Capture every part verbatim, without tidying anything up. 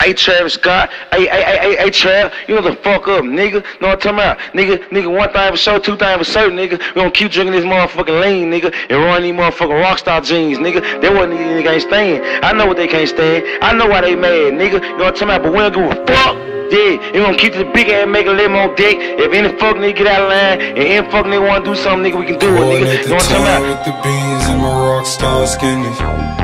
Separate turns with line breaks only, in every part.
Hey Travis Scott, hey, hey, hey, hey, hey Trav, you know the fuck up, nigga. Know what I'm talking about? Nigga, nigga, one thing for sure, two things for certain, nigga. We gonna keep drinking this motherfucking lean, nigga, and run these motherfucking rockstar jeans, nigga. That what these niggas ain't stand. I know what they can't stand. I know why they mad, nigga. You know what I'm talking about? But we don't give a fuck. Yeah, you gonna keep the big ass, make a little more dick. If any fuck nigga get out of line, and any fuck nigga wanna do something, nigga, we can do it, nigga. You know what I'm talking about?
With the beans and my rockstar skinny.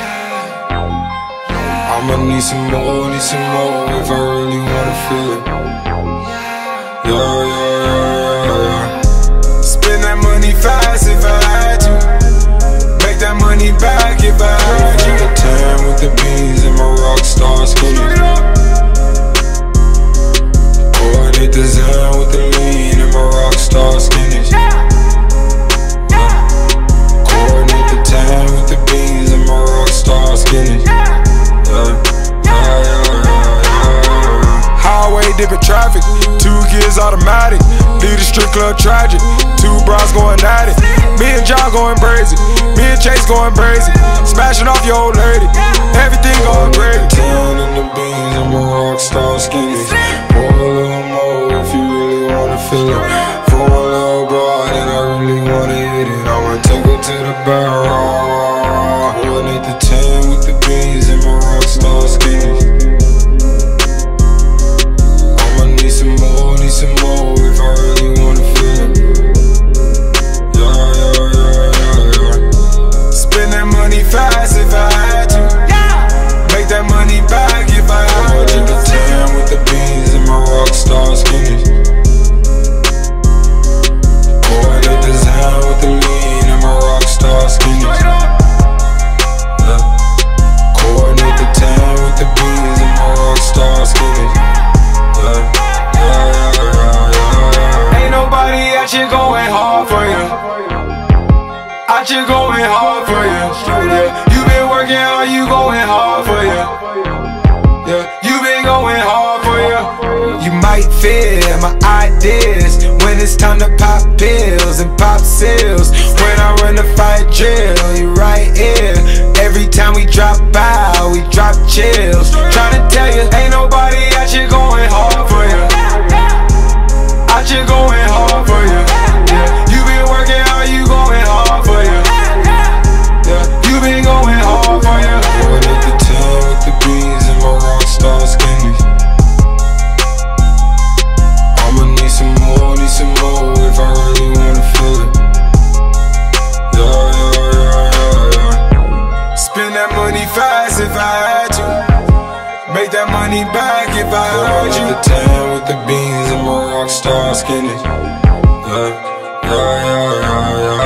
I'ma need some more, need some more if I really wanna feel it. Yeah, yeah, yeah, yeah, yeah. Spend that money fast if I had to. Make that money back if I had to. The tan with the beans and my rockstar skinny. Coordinate the Zen with the lean and my rockstar skinny. Coordinate the tan with the beans and my rockstar skinny. Highway dipping traffic, two kids automatic. Lead the strip club tragic, two bras going at it. Me and John going crazy, me and Chase going crazy. Smashing off your old lady, everything going crazy. Tan in the beans, I'm a rockstar skinny. Pour a little more if you really wanna feel it. For a little broad and I really wanna hit it. I'ma take her to the barrel. Coordinate the tan with the beans and my rockstar skinny. Some more, need some more if I really wanna feel it. Yeah, yeah, yeah, yeah, yeah. Spend that money fast if I had to. Make that money back if I had to. The tan with the beans and my rockstar skinny. Coordinate the Zen with the lean and my rockstar skinny. Yeah. Coordinate the tan with the beans and my rockstar skinny. Yeah. Nobody out here going hard for you. Out here going hard for you. Yeah, you been working hard, you going hard for you. Yeah, you been going hard for you. You might fear my ideas when it's time to pop pills and pop seals. When I run the fight drill, you right here. Every time we drop out, we drop chills. Tryna tell you, ain't nobody out here going hard for you. Out here going hard for you. Yeah, you been working hard, you going hard for you. Yeah, you been going hard for you. Coordinate the tan with the beans and my rockstar skinny. I'ma need some more, need some more if I really wanna feel it. Yeah, yeah, yeah, yeah, yeah. Spend that money fast if I had to. Make that money back if I had you. The tan with the beans and my rockstar skinny. Yeah, yeah, yeah, yeah, yeah.